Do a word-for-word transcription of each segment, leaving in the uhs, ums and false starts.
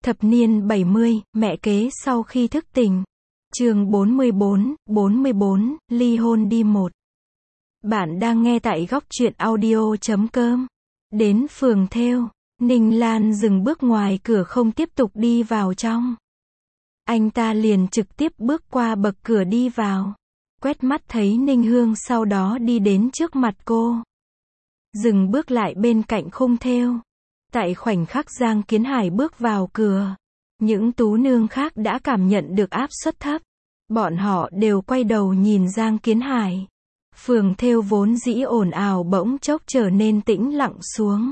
Thập niên bảy mươi, mẹ kế sau khi thức tỉnh. Chương bốn mươi bốn, bốn mươi bốn, ly hôn đi một. Bạn đang nghe tại góc truyện audio chấm com. Đến phường thêu, Ninh Lan dừng bước ngoài cửa không tiếp tục đi vào trong. Anh ta liền trực tiếp bước qua bậc cửa đi vào. Quét mắt thấy Ninh Hương sau đó đi đến trước mặt cô. Dừng bước lại bên cạnh khung thêu. Tại khoảnh khắc Giang Kiến Hải bước vào cửa, những tú nương khác đã cảm nhận được áp suất thấp. Bọn họ đều quay đầu nhìn Giang Kiến Hải. Phường thêu vốn dĩ ồn ào bỗng chốc trở nên tĩnh lặng xuống.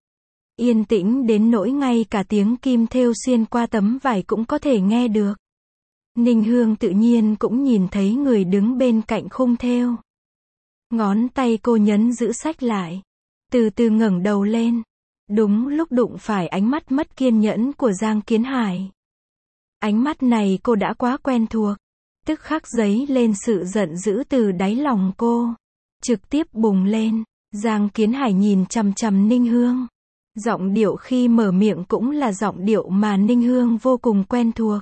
Yên tĩnh đến nỗi ngay cả tiếng kim thêu xuyên qua tấm vải cũng có thể nghe được. Ninh Hương tự nhiên cũng nhìn thấy người đứng bên cạnh khung thêu. Ngón tay cô nhấn giữ sách lại. Từ từ ngẩng đầu lên. Đúng lúc đụng phải ánh mắt mất kiên nhẫn của Giang Kiến Hải. Ánh mắt này cô đã quá quen thuộc. Tức khắc dấy lên sự giận dữ từ đáy lòng cô. Trực tiếp bùng lên. Giang Kiến Hải nhìn chằm chằm Ninh Hương. Giọng điệu khi mở miệng cũng là giọng điệu mà Ninh Hương vô cùng quen thuộc.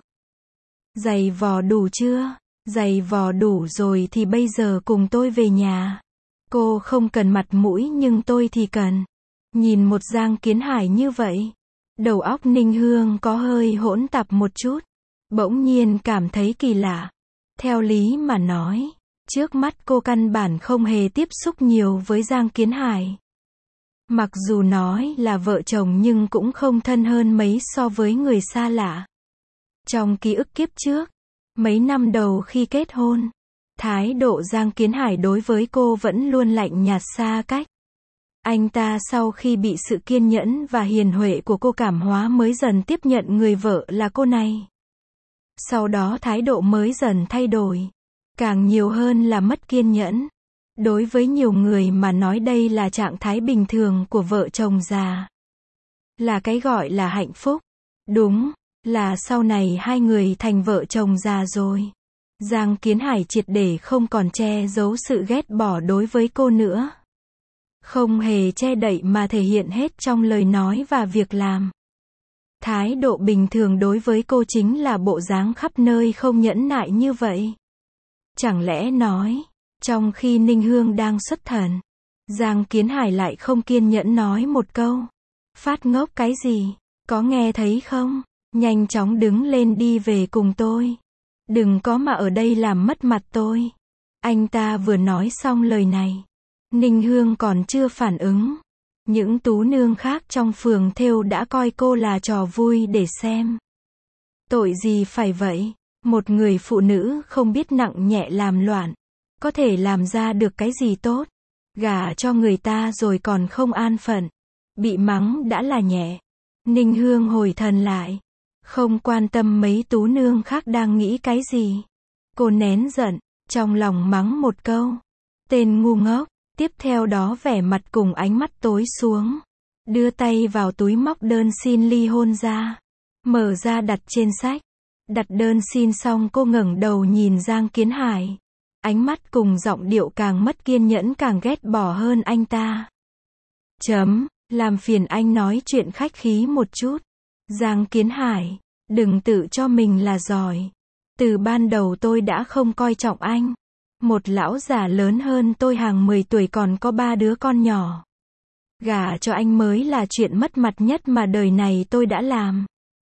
Giày vò đủ chưa? Giày vò đủ rồi thì bây giờ cùng tôi về nhà. Cô không cần mặt mũi nhưng tôi thì cần. Nhìn một Giang Kiến Hải như vậy, đầu óc Ninh Hương có hơi hỗn tạp một chút. Bỗng nhiên cảm thấy kỳ lạ. Theo lý mà nói, trước mắt cô căn bản không hề tiếp xúc nhiều với Giang Kiến Hải. Mặc dù nói là vợ chồng nhưng cũng không thân hơn mấy so với người xa lạ. Trong ký ức kiếp trước, mấy năm đầu khi kết hôn, thái độ Giang Kiến Hải đối với cô vẫn luôn lạnh nhạt xa cách. Anh ta sau khi bị sự kiên nhẫn và hiền huệ của cô cảm hóa mới dần tiếp nhận người vợ là cô này. Sau đó thái độ mới dần thay đổi. Càng nhiều hơn là mất kiên nhẫn. Đối với nhiều người mà nói đây là trạng thái bình thường của vợ chồng già. Là cái gọi là hạnh phúc. Đúng, là sau này hai người thành vợ chồng già rồi. Giang Kiến Hải triệt để không còn che giấu sự ghét bỏ đối với cô nữa. Không hề che đậy mà thể hiện hết trong lời nói và việc làm. Thái độ bình thường đối với cô chính là bộ dáng khắp nơi không nhẫn nại như vậy. Chẳng lẽ nói, trong khi Ninh Hương đang xuất thần, Giang Kiến Hải lại không kiên nhẫn nói một câu. Phát ngốc cái gì, có nghe thấy không? Nhanh chóng đứng lên đi về cùng tôi. Đừng có mà ở đây làm mất mặt tôi. Anh ta vừa nói xong lời này. Ninh Hương còn chưa phản ứng. Những tú nương khác trong phường thêu đã coi cô là trò vui để xem. Tội gì phải vậy? Một người phụ nữ không biết nặng nhẹ làm loạn. Có thể làm ra được cái gì tốt? Gả cho người ta rồi còn không an phận. Bị mắng đã là nhẹ. Ninh Hương hồi thần lại. Không quan tâm mấy tú nương khác đang nghĩ cái gì. Cô nén giận, trong lòng mắng một câu. Tên ngu ngốc. Tiếp theo đó vẻ mặt cùng ánh mắt tối xuống. Đưa tay vào túi móc đơn xin ly hôn ra. Mở ra đặt trên sách. Đặt đơn xin xong cô ngẩng đầu nhìn Giang Kiến Hải. Ánh mắt cùng giọng điệu càng mất kiên nhẫn càng ghét bỏ hơn anh ta. Chấm, làm phiền anh nói chuyện khách khí một chút. Giang Kiến Hải, đừng tự cho mình là giỏi. Từ ban đầu tôi đã không coi trọng anh. Một lão già lớn hơn tôi hàng mười tuổi còn có ba đứa con nhỏ. Gả cho anh mới là chuyện mất mặt nhất mà đời này tôi đã làm.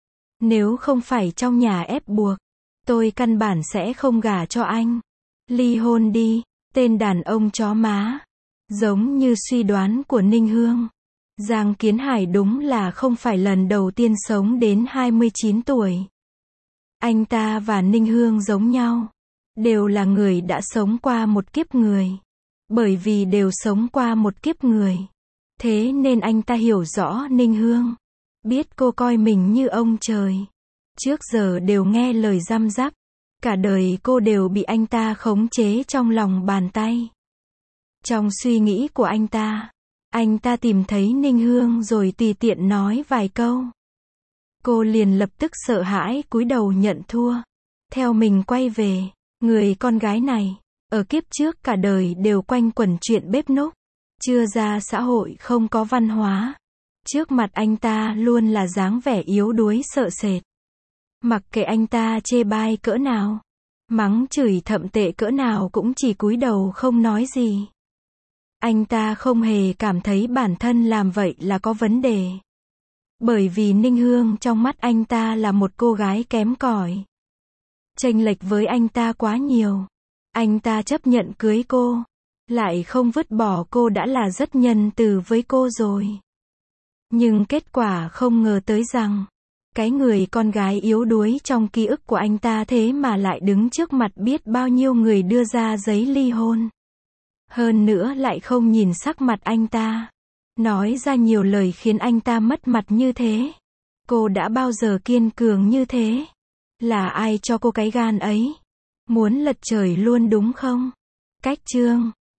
Nếu không phải trong nhà ép buộc, tôi căn bản sẽ không gả cho anh. Ly hôn đi, tên đàn ông chó má. Giống như suy đoán của Ninh Hương. Giang Kiến Hải đúng là không phải lần đầu tiên sống đến hai mươi chín tuổi. Anh ta và Ninh Hương giống nhau. Đều là người đã sống qua một kiếp người. Bởi vì đều sống qua một kiếp người. Thế nên anh ta hiểu rõ Ninh Hương. Biết cô coi mình như ông trời. Trước giờ đều nghe lời răm rắp. Cả đời cô đều bị anh ta khống chế trong lòng bàn tay. Trong suy nghĩ của anh ta, anh ta tìm thấy Ninh Hương rồi tùy tiện nói vài câu. Cô liền lập tức sợ hãi cúi đầu nhận thua. Theo mình quay về. Người con gái này, ở kiếp trước cả đời đều quanh quẩn chuyện bếp núc. Chưa ra xã hội không có văn hóa. Trước mặt anh ta luôn là dáng vẻ yếu đuối sợ sệt. Mặc kệ anh ta chê bai cỡ nào, mắng chửi thậm tệ cỡ nào cũng chỉ cúi đầu không nói gì. Anh ta không hề cảm thấy bản thân làm vậy là có vấn đề. Bởi vì Ninh Hương trong mắt anh ta là một cô gái kém cỏi. Chênh lệch với anh ta quá nhiều. Anh ta chấp nhận cưới cô, lại không vứt bỏ cô đã là rất nhân từ với cô rồi. Nhưng kết quả không ngờ tới rằng, cái người con gái yếu đuối trong ký ức của anh ta thế mà lại đứng trước mặt biết bao nhiêu người đưa ra giấy ly hôn. Hơn nữa lại không nhìn sắc mặt anh ta. Nói ra nhiều lời khiến anh ta mất mặt như thế. Cô đã bao giờ kiên cường như thế? Là ai cho cô cái gan ấy? Muốn lật trời luôn đúng không? Cách chương